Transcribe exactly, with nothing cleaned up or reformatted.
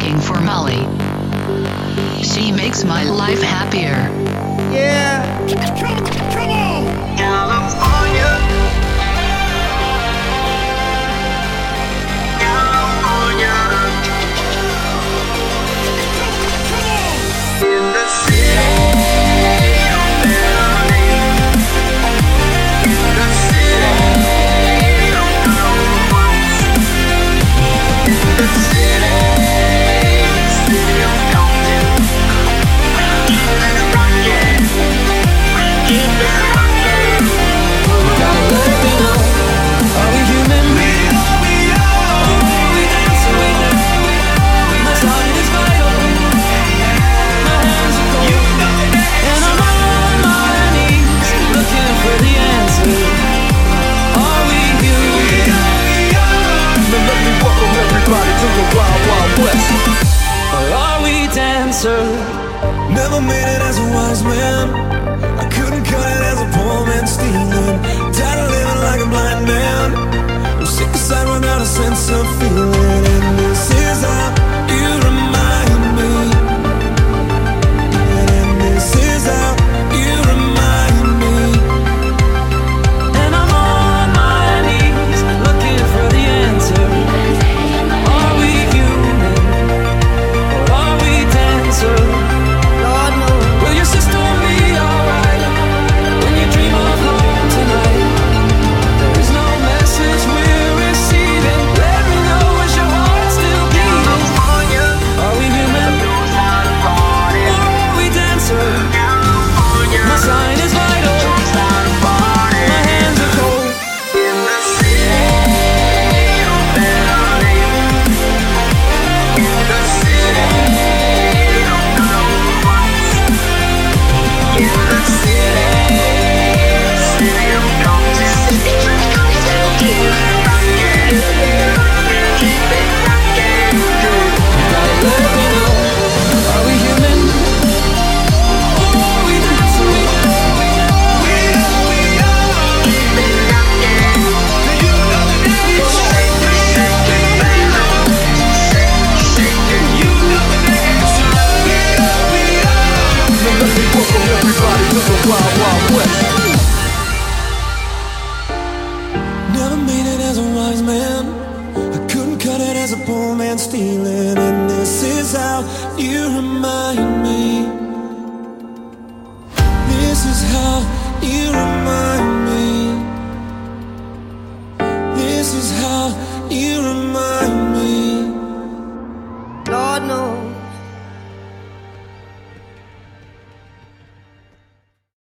looking for Molly. She makes my life happier. Yeah. Come, come on! California. California. Come on! In the city of Melody. In the city of blue ones. In the city, city of Compton. Keep it rockin'. Keep it rockin'. Gotta let me know, are we human? We are, we are! Oh, we dance and we dance. My heart is vital. My hands are cold. You know that And I'm on my knees, looking for the answer. Are we human? we are, we are! Now let me welcome everybody to the Wild Wild West. Or are we dancer? Never made it as a wise man. I couldn't cut it as a poor man stealing. Tired of living like a blind man. I'm sick aside without a sense of feeling. And this is how you remind me. And this is how you remind me. And I'm on my knees, looking for the answer. Are we human? Or are we dancer? Lord knows. Will your sister be alright when you dream of home tonight? There is no message we're receiving. Let me know, is your heart still beating? California. Are we human? Knows how to party. Or are we dancer? California. My sign is vital. Knows how to party. My hands are cold. In the city of Melody. In the city of blue ones. In the city, city of Compton. Keep it rockin'. Keep it rockin'. Gotta let me know, are we human? Or are we dancer? We are, we are! Keep it rockin'. You know that it's Shake it, shake it, baby. Shake, shake it. You know that it's we are, we are! Now let me welcome everybody to the Wild Wild West. Never made it as a wise man. I couldn't cut it as a poor man stealing. And this is how you remind me. This is how you remind me. This is how you remind me. Lord knows.